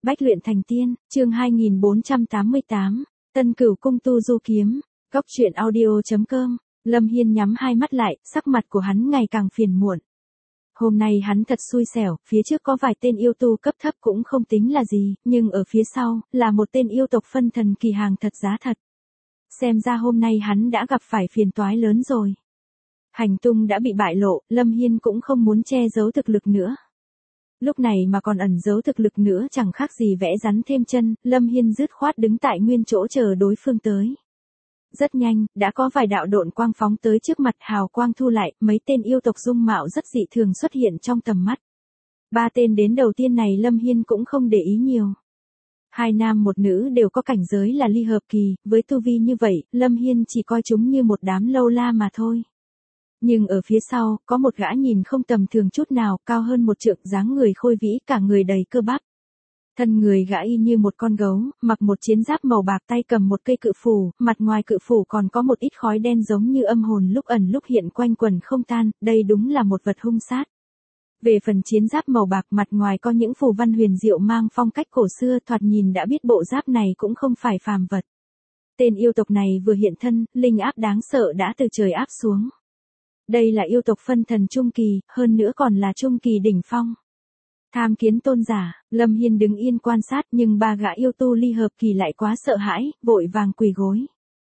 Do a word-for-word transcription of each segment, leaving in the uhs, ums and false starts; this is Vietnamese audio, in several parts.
Bách luyện thành tiên, chương hai nghìn bốn trăm tám mươi tám, Tân Cửu cung tu du kiếm, Góc truyện audio chấm com. Lâm Hiên nhắm hai mắt lại, sắc mặt của hắn ngày càng phiền muộn. Hôm nay hắn thật xui xẻo, phía trước có vài tên yêu tu cấp thấp cũng không tính là gì, nhưng ở phía sau, là một tên yêu tộc phân thần kỳ hàng thật giá thật. Xem ra hôm nay hắn đã gặp phải phiền toái lớn rồi. Hành tung đã bị bại lộ, Lâm Hiên cũng không muốn che giấu thực lực nữa. Lúc này mà còn ẩn giấu thực lực nữa chẳng khác gì vẽ rắn thêm chân, Lâm Hiên dứt khoát đứng tại nguyên chỗ chờ đối phương tới. Rất nhanh, đã có vài đạo độn quang phóng tới trước mặt, hào quang thu lại, mấy tên yêu tộc dung mạo rất dị thường xuất hiện trong tầm mắt. Ba tên đến đầu tiên này Lâm Hiên cũng không để ý nhiều. Hai nam một nữ đều có cảnh giới là ly hợp kỳ, với tu vi như vậy, Lâm Hiên chỉ coi chúng như một đám lâu la mà thôi. Nhưng ở phía sau, có một gã nhìn không tầm thường chút nào, cao hơn một trượng, dáng người khôi vĩ, cả người đầy cơ bắp. Thân người gã y như một con gấu, mặc một chiến giáp màu bạc, tay cầm một cây cự phủ, mặt ngoài cự phủ còn có một ít khói đen giống như âm hồn lúc ẩn lúc hiện quanh quẩn không tan, đây đúng là một vật hung sát. Về phần chiến giáp màu bạc, mặt ngoài có những phù văn huyền diệu mang phong cách cổ xưa, thoạt nhìn đã biết bộ giáp này cũng không phải phàm vật. Tên yêu tộc này vừa hiện thân, linh áp đáng sợ đã từ trời áp xuống. Đây là yêu tộc phân thần trung kỳ, hơn nữa còn là trung kỳ đỉnh phong. Tham kiến tôn giả, Lâm Hiên đứng yên quan sát, nhưng ba gã yêu tu ly hợp kỳ lại quá sợ hãi, vội vàng quỳ gối.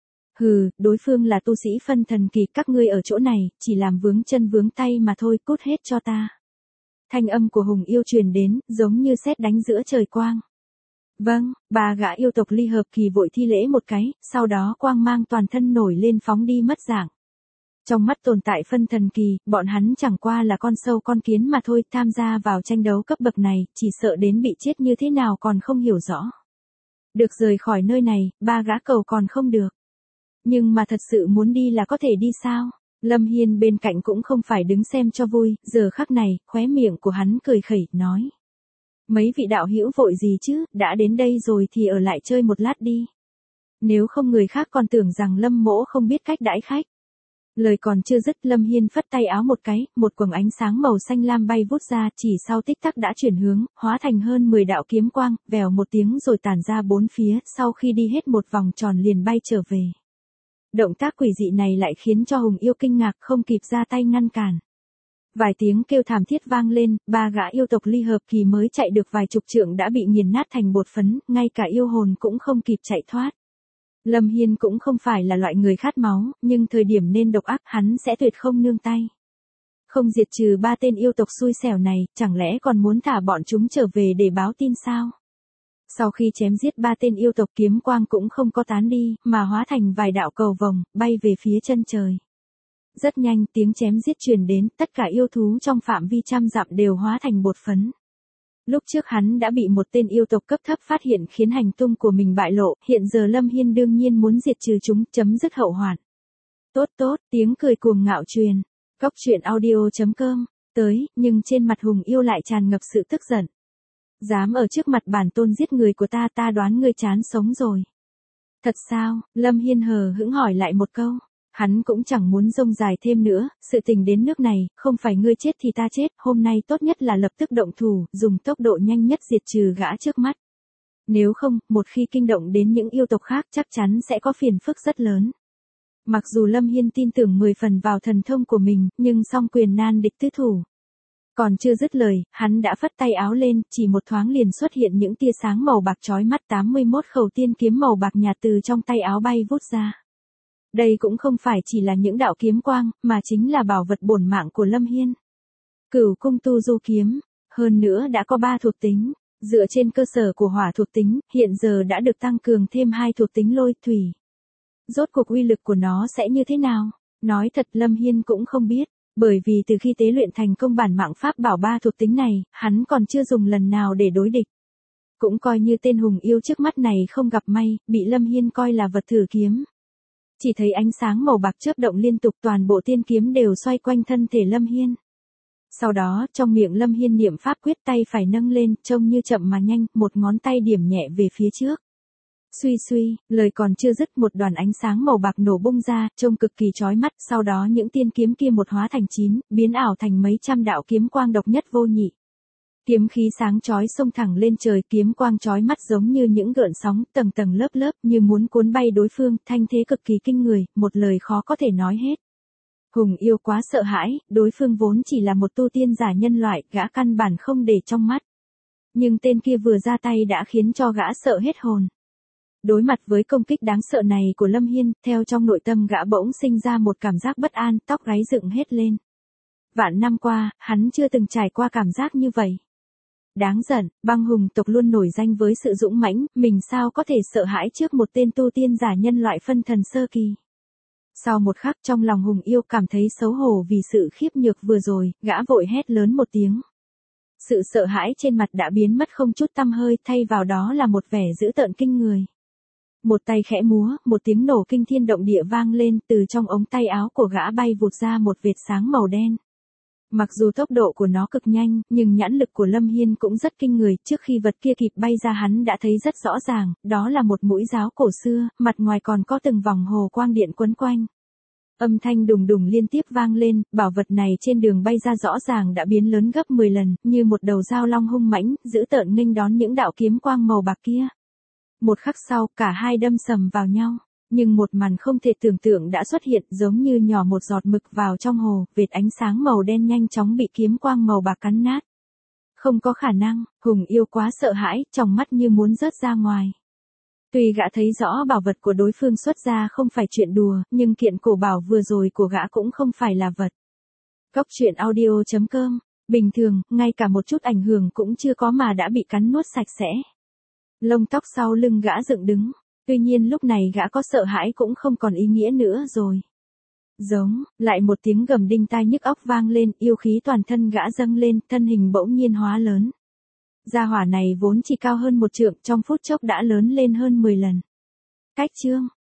Hừ, đối phương là tu sĩ phân thần kỳ, các ngươi ở chỗ này, chỉ làm vướng chân vướng tay mà thôi, cút hết cho ta. Thanh âm của hùng yêu truyền đến, giống như sét đánh giữa trời quang. Vâng, ba gã yêu tộc ly hợp kỳ vội thi lễ một cái, sau đó quang mang toàn thân nổi lên phóng đi mất dạng. Trong mắt tồn tại phân thần kỳ, bọn hắn chẳng qua là con sâu con kiến mà thôi, tham gia vào tranh đấu cấp bậc này, chỉ sợ đến bị chết như thế nào còn không hiểu rõ. Được rời khỏi nơi này, ba gã cầu còn không được. Nhưng mà thật sự muốn đi là có thể đi sao? Lâm Hiên bên cạnh cũng không phải đứng xem cho vui, giờ khắc này, khóe miệng của hắn cười khẩy, nói. Mấy vị đạo hữu vội gì chứ, đã đến đây rồi thì ở lại chơi một lát đi. Nếu không người khác còn tưởng rằng Lâm mỗ không biết cách đãi khách. Lời còn chưa dứt, Lâm Hiên phất tay áo một cái, một quầng ánh sáng màu xanh lam bay vút ra, chỉ sau tích tắc đã chuyển hướng, hóa thành hơn mười đạo kiếm quang, vèo một tiếng rồi tản ra bốn phía, sau khi đi hết một vòng tròn liền bay trở về. Động tác quỷ dị này lại khiến cho hùng yêu kinh ngạc, không kịp ra tay ngăn cản. Vài tiếng kêu thảm thiết vang lên, ba gã yêu tộc ly hợp kỳ mới chạy được vài chục trượng đã bị nghiền nát thành bột phấn, ngay cả yêu hồn cũng không kịp chạy thoát. Lâm Hiên cũng không phải là loại người khát máu, nhưng thời điểm nên độc ác hắn sẽ tuyệt không nương tay. Không diệt trừ ba tên yêu tộc xui xẻo này, chẳng lẽ còn muốn thả bọn chúng trở về để báo tin sao? Sau khi chém giết ba tên yêu tộc, kiếm quang cũng không có tán đi, mà hóa thành vài đạo cầu vồng, bay về phía chân trời. Rất nhanh tiếng chém giết truyền đến, tất cả yêu thú trong phạm vi trăm dặm đều hóa thành bột phấn. Lúc trước hắn đã bị một tên yêu tộc cấp thấp phát hiện khiến hành tung của mình bại lộ, hiện giờ Lâm Hiên đương nhiên muốn diệt trừ chúng, chấm dứt hậu hoạn. Tốt tốt, tiếng cười cuồng ngạo truyền. Góc truyện audio chấm com, tới, nhưng trên mặt hùng yêu lại tràn ngập sự tức giận. Dám ở trước mặt bản tôn giết người của ta, ta đoán ngươi chán sống rồi. Thật sao? Lâm Hiên hờ hững hỏi lại một câu. Hắn cũng chẳng muốn rông dài thêm nữa, sự tình đến nước này, không phải ngươi chết thì ta chết, hôm nay tốt nhất là lập tức động thủ, dùng tốc độ nhanh nhất diệt trừ gã trước mắt. Nếu không, một khi kinh động đến những yêu tộc khác chắc chắn sẽ có phiền phức rất lớn. Mặc dù Lâm Hiên tin tưởng mười phần vào thần thông của mình, nhưng song quyền nan địch tứ thủ. Còn chưa dứt lời, hắn đã phất tay áo lên, chỉ một thoáng liền xuất hiện những tia sáng màu bạc chói mắt, tám mươi mốt khẩu tiên kiếm màu bạc nhạt từ trong tay áo bay vút ra. Đây cũng không phải chỉ là những đạo kiếm quang, mà chính là bảo vật bổn mạng của Lâm Hiên. Cửu cung tu du kiếm, hơn nữa đã có ba thuộc tính, dựa trên cơ sở của hỏa thuộc tính, hiện giờ đã được tăng cường thêm hai thuộc tính lôi, thủy. Rốt cuộc uy lực của nó sẽ như thế nào? Nói thật Lâm Hiên cũng không biết, bởi vì từ khi tế luyện thành công bản mạng pháp bảo ba thuộc tính này, hắn còn chưa dùng lần nào để đối địch. Cũng coi như tên hùng yêu trước mắt này không gặp may, bị Lâm Hiên coi là vật thử kiếm. Chỉ thấy ánh sáng màu bạc chớp động liên tục, toàn bộ tiên kiếm đều xoay quanh thân thể Lâm Hiên. Sau đó, trong miệng Lâm Hiên niệm pháp quyết, tay phải nâng lên, trông như chậm mà nhanh, một ngón tay điểm nhẹ về phía trước. Suy suy, lời còn chưa dứt, một đoàn ánh sáng màu bạc nổ bung ra, trông cực kỳ chói mắt, sau đó những tiên kiếm kia một hóa thành chín, biến ảo thành mấy trăm đạo kiếm quang độc nhất vô nhị. Kiếm khí sáng chói xông thẳng lên trời, kiếm quang chói mắt giống như những gợn sóng tầng tầng lớp lớp như muốn cuốn bay đối phương, thanh thế cực kỳ kinh người, một lời khó có thể nói hết. Hùng Yêu quá sợ hãi, đối phương vốn chỉ là một tu tiên giả nhân loại, gã căn bản không để trong mắt. Nhưng tên kia vừa ra tay đã khiến cho gã sợ hết hồn. Đối mặt với công kích đáng sợ này của Lâm Hiên, theo trong nội tâm gã bỗng sinh ra một cảm giác bất an, tóc gáy dựng hết lên. Vạn năm qua, hắn chưa từng trải qua cảm giác như vậy. Đáng giận, băng hùng tộc luôn nổi danh với sự dũng mãnh, mình sao có thể sợ hãi trước một tên tu tiên giả nhân loại phân thần sơ kỳ. Sau một khắc trong lòng Hùng Yêu cảm thấy xấu hổ vì sự khiếp nhược vừa rồi, gã vội hét lớn một tiếng. Sự sợ hãi trên mặt đã biến mất không chút tăm hơi, thay vào đó là một vẻ dữ tợn kinh người. Một tay khẽ múa, một tiếng nổ kinh thiên động địa vang lên, từ trong ống tay áo của gã bay vụt ra một vệt sáng màu đen. Mặc dù tốc độ của nó cực nhanh, nhưng nhãn lực của Lâm Hiên cũng rất kinh người, trước khi vật kia kịp bay ra hắn đã thấy rất rõ ràng, đó là một mũi giáo cổ xưa, mặt ngoài còn có từng vòng hồ quang điện quấn quanh. Âm thanh đùng đùng liên tiếp vang lên, bảo vật này trên đường bay ra rõ ràng đã biến lớn gấp mười lần, như một đầu dao long hung mãnh, dữ tợn nghênh đón những đạo kiếm quang màu bạc kia. Một khắc sau, cả hai đâm sầm vào nhau. Nhưng một màn không thể tưởng tượng đã xuất hiện, giống như nhỏ một giọt mực vào trong hồ, vệt ánh sáng màu đen nhanh chóng bị kiếm quang màu bạc cắn nát. Không có khả năng, Hùng Yêu quá sợ hãi, tròng mắt như muốn rớt ra ngoài. Tuy gã thấy rõ bảo vật của đối phương xuất ra không phải chuyện đùa, nhưng kiện cổ bảo vừa rồi của gã cũng không phải là vật. Góc truyện audio chấm com, bình thường, ngay cả một chút ảnh hưởng cũng chưa có mà đã bị cắn nuốt sạch sẽ. Lông tóc sau lưng gã dựng đứng. Tuy nhiên lúc này gã có sợ hãi cũng không còn ý nghĩa nữa rồi. Giống, lại một tiếng gầm đinh tai nhức óc vang lên, yêu khí toàn thân gã dâng lên, thân hình bỗng nhiên hóa lớn. Gia hỏa này vốn chỉ cao hơn một trượng, trong phút chốc đã lớn lên hơn mười lần. Cách chương,